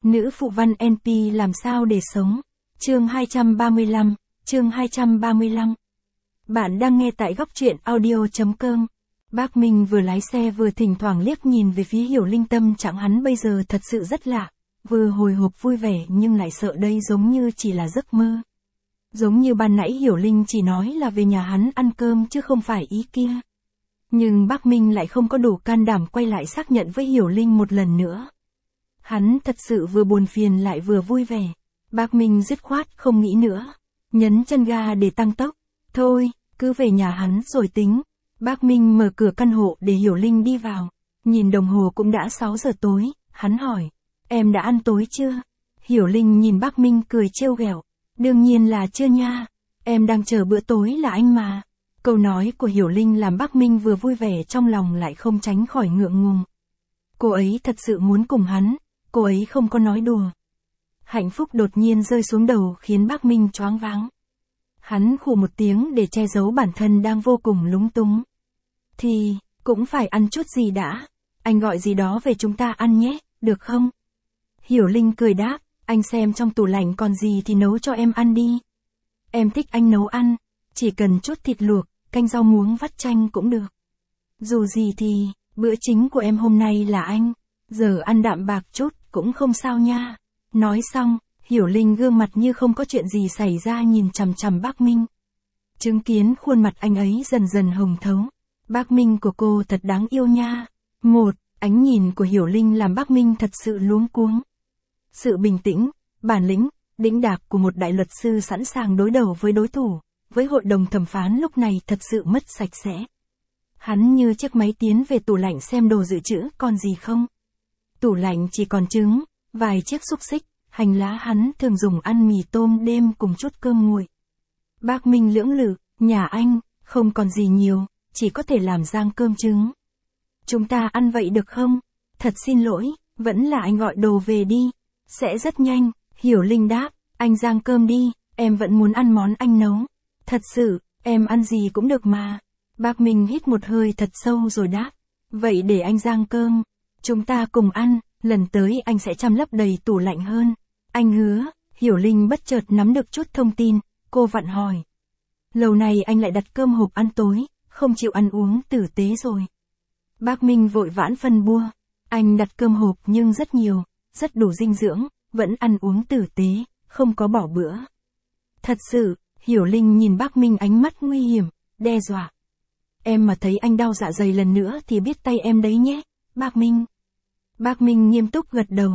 Nữ phụ văn NP làm sao để sống? Chương 235, chương 235. Bạn đang nghe tại góc truyện audio.com. Bác Minh vừa lái xe vừa thỉnh thoảng liếc nhìn về phía Hiểu Linh, tâm trạng hắn bây giờ thật sự rất lạ, vừa hồi hộp vui vẻ nhưng lại sợ đây giống như chỉ là giấc mơ. Giống như ban nãy Hiểu Linh chỉ nói là về nhà hắn ăn cơm chứ không phải ý kia. Nhưng bác Minh lại không có đủ can đảm quay lại xác nhận với Hiểu Linh một lần nữa. Hắn thật sự vừa buồn phiền lại vừa vui vẻ. Bác Minh dứt khoát không nghĩ nữa, nhấn chân ga để tăng tốc. Thôi, cứ về nhà hắn rồi tính. Bác Minh mở cửa căn hộ để Hiểu Linh đi vào. Nhìn đồng hồ cũng đã 6 giờ tối, hắn hỏi, em đã ăn tối chưa? Hiểu Linh nhìn bác Minh cười trêu ghẹo, đương nhiên là chưa nha, em đang chờ bữa tối là anh mà. Câu nói của Hiểu Linh làm bác Minh vừa vui vẻ trong lòng lại không tránh khỏi ngượng ngùng. Cô ấy thật sự muốn cùng hắn, cô ấy không có nói đùa. Hạnh phúc đột nhiên rơi xuống đầu khiến bác Minh choáng váng. Hắn khụ một tiếng để che giấu bản thân đang vô cùng lúng túng. Thì, cũng phải ăn chút gì đã. Anh gọi gì đó về chúng ta ăn nhé, được không? Hiểu Linh cười đáp, anh xem trong tủ lạnh còn gì thì nấu cho em ăn đi. Em thích anh nấu ăn, chỉ cần chút thịt luộc, canh rau muống vắt chanh cũng được. Dù gì thì, bữa chính của em hôm nay là anh, giờ ăn đạm bạc chút cũng không sao nha. Nói xong, Hiểu Linh gương mặt như không có chuyện gì xảy ra nhìn chằm chằm bác Minh. Chứng kiến khuôn mặt anh ấy dần dần hồng thấu. Bác Minh của cô thật đáng yêu nha. Ánh nhìn của Hiểu Linh làm bác Minh thật sự luống cuống. Sự bình tĩnh, bản lĩnh, đĩnh đạc của một đại luật sư sẵn sàng đối đầu với đối thủ, với hội đồng thẩm phán lúc này thật sự mất sạch sẽ. Hắn như chiếc máy tiến về tủ lạnh xem đồ dự trữ còn gì không. Tủ lạnh chỉ còn trứng, vài chiếc xúc xích, hành lá hắn thường dùng ăn mì tôm đêm cùng chút cơm nguội. Bác Minh lưỡng lự, nhà anh, không còn gì nhiều, chỉ có thể làm rang cơm trứng. Chúng ta ăn vậy được không? Thật xin lỗi, vẫn là anh gọi đồ về đi. Sẽ rất nhanh, Hiểu Linh đáp, anh rang cơm đi, em vẫn muốn ăn món anh nấu. Thật sự, em ăn gì cũng được mà. Bác Minh hít một hơi thật sâu rồi đáp, vậy để anh rang cơm, chúng ta cùng ăn, lần tới anh sẽ chăm lấp đầy tủ lạnh hơn. Anh hứa. Hiểu Linh bất chợt nắm được chút thông tin, cô vặn hỏi. Lâu nay anh lại đặt cơm hộp ăn tối, không chịu ăn uống tử tế rồi. Bác Minh vội vãn phân bua, anh đặt cơm hộp nhưng rất nhiều, rất đủ dinh dưỡng, vẫn ăn uống tử tế, không có bỏ bữa. Thật sự, Hiểu Linh nhìn bác Minh ánh mắt nguy hiểm, đe dọa. Em mà thấy anh đau dạ dày lần nữa thì biết tay em đấy nhé, bác Minh. Bác Minh nghiêm túc gật đầu.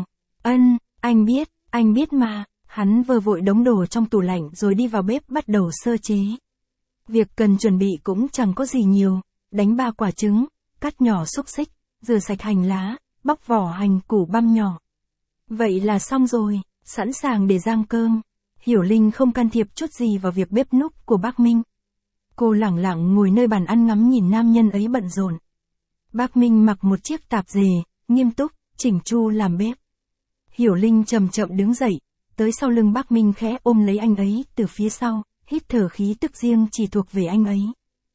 Anh biết mà. Hắn vơ vội đống đồ trong tủ lạnh rồi đi vào bếp bắt đầu sơ chế. Việc cần chuẩn bị cũng chẳng có gì nhiều, đánh 3 quả trứng, cắt nhỏ xúc xích, rửa sạch hành lá, bóc vỏ hành củ băm nhỏ. Vậy là xong rồi, sẵn sàng để rang cơm. Hiểu Linh không can thiệp chút gì vào việc bếp núc của bác Minh. Cô lẳng lặng ngồi nơi bàn ăn ngắm nhìn nam nhân ấy bận rộn. Bác Minh mặc một chiếc tạp dề, nghiêm túc, chỉnh chu làm bếp. Hiểu Linh chậm chậm đứng dậy, tới sau lưng bác Minh khẽ ôm lấy anh ấy từ phía sau, hít thở khí tức riêng chỉ thuộc về anh ấy.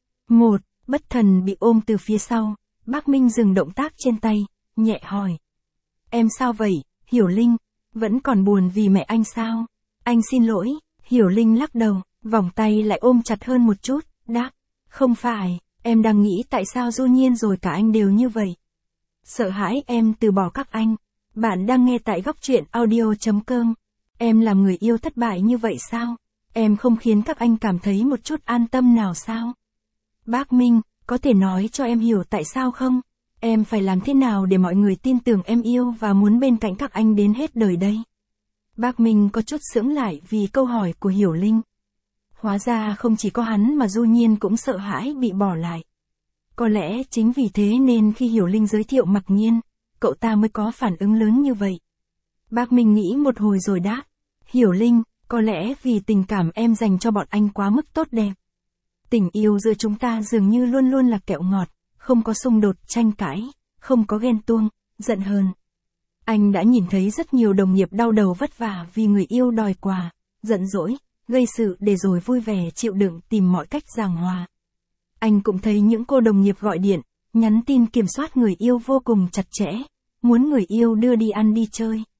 Bất thần bị ôm từ phía sau, bác Minh dừng động tác trên tay, nhẹ hỏi. Em sao vậy, Hiểu Linh, vẫn còn buồn vì mẹ anh sao? Anh xin lỗi, Hiểu Linh lắc đầu, vòng tay lại ôm chặt hơn một chút, đáp. Không phải, em đang nghĩ tại sao Du Nhiên rồi cả anh đều như vậy. Sợ hãi em từ bỏ các anh. Bạn đang nghe tại góc truyện audio.com. Em làm người yêu thất bại như vậy sao? Em không khiến các anh cảm thấy một chút an tâm nào sao? Bác Minh, có thể nói cho em hiểu tại sao không? Em phải làm thế nào để mọi người tin tưởng em yêu và muốn bên cạnh các anh đến hết đời đây? Bác Minh có chút sững lại vì câu hỏi của Hiểu Linh. Hóa ra không chỉ có hắn mà Du Nhiên cũng sợ hãi bị bỏ lại. Có lẽ chính vì thế nên khi Hiểu Linh giới thiệu Mặc Nhiên, cậu ta mới có phản ứng lớn như vậy. Bác Minh nghĩ một hồi rồi đáp. Hiểu Linh, có lẽ vì tình cảm em dành cho bọn anh quá mức tốt đẹp. Tình yêu giữa chúng ta dường như luôn luôn là kẹo ngọt, không có xung đột tranh cãi, không có ghen tuông, giận hờn. Anh đã nhìn thấy rất nhiều đồng nghiệp đau đầu vất vả vì người yêu đòi quà, giận dỗi, gây sự để rồi vui vẻ chịu đựng tìm mọi cách giảng hòa. Anh cũng thấy những cô đồng nghiệp gọi điện, nhắn tin kiểm soát người yêu vô cùng chặt chẽ, muốn người yêu đưa đi ăn đi chơi.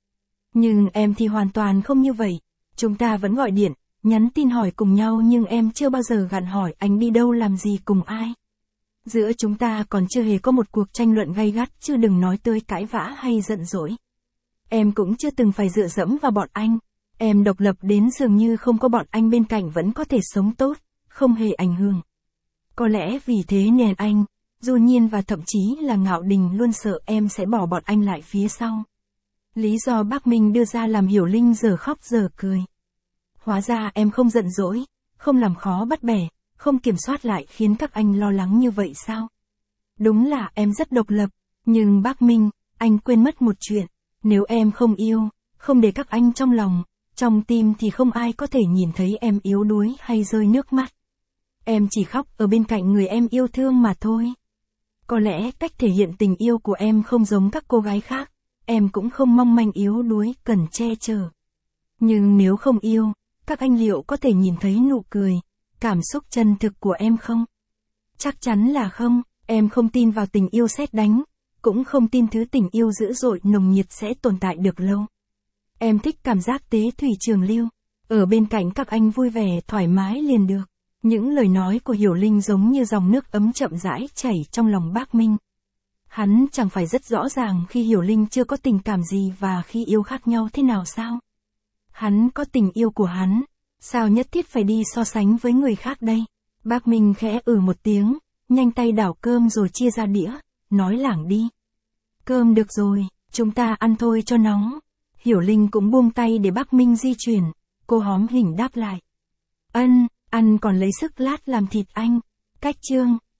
Nhưng em thì hoàn toàn không như vậy. Chúng ta vẫn gọi điện, nhắn tin hỏi cùng nhau nhưng em chưa bao giờ gặn hỏi anh đi đâu làm gì cùng ai. Giữa chúng ta còn chưa hề có một cuộc tranh luận gay gắt, chứ đừng nói tới cãi vã hay giận dỗi. Em cũng chưa từng phải dựa dẫm vào bọn anh. Em độc lập đến dường như không có bọn anh bên cạnh vẫn có thể sống tốt, không hề ảnh hưởng. Có lẽ vì thế nên anh, Du Nhiên và thậm chí là Ngạo Đình luôn sợ em sẽ bỏ bọn anh lại phía sau. Lý do bác Minh đưa ra làm Hiểu Linh giờ khóc giờ cười. Hóa ra em không giận dỗi, không làm khó bắt bẻ, không kiểm soát lại khiến các anh lo lắng như vậy sao? Đúng là em rất độc lập, nhưng bác Minh, anh quên mất một chuyện. Nếu em không yêu, không để các anh trong lòng, trong tim thì không ai có thể nhìn thấy em yếu đuối hay rơi nước mắt. Em chỉ khóc ở bên cạnh người em yêu thương mà thôi. Có lẽ cách thể hiện tình yêu của em không giống các cô gái khác, em cũng không mong manh yếu đuối cần che chở. Nhưng nếu không yêu, các anh liệu có thể nhìn thấy nụ cười, cảm xúc chân thực của em không? Chắc chắn là không, em không tin vào tình yêu sét đánh, cũng không tin thứ tình yêu dữ dội nồng nhiệt sẽ tồn tại được lâu. Em thích cảm giác tế thủy trường lưu, ở bên cạnh các anh vui vẻ thoải mái liền được. Những lời nói của Hiểu Linh giống như dòng nước ấm chậm rãi chảy trong lòng bác Minh. Hắn chẳng phải rất rõ ràng khi Hiểu Linh chưa có tình cảm gì và khi yêu khác nhau thế nào sao? Hắn có tình yêu của hắn, sao nhất thiết phải đi so sánh với người khác đây? Bác Minh khẽ một tiếng, nhanh tay đảo cơm rồi chia ra đĩa, nói lảng đi. Cơm được rồi, chúng ta ăn thôi cho nóng. Hiểu Linh cũng buông tay để bác Minh di chuyển, cô hóm hỉnh đáp lại. Ăn còn lấy sức lát làm thịt anh. Cách chương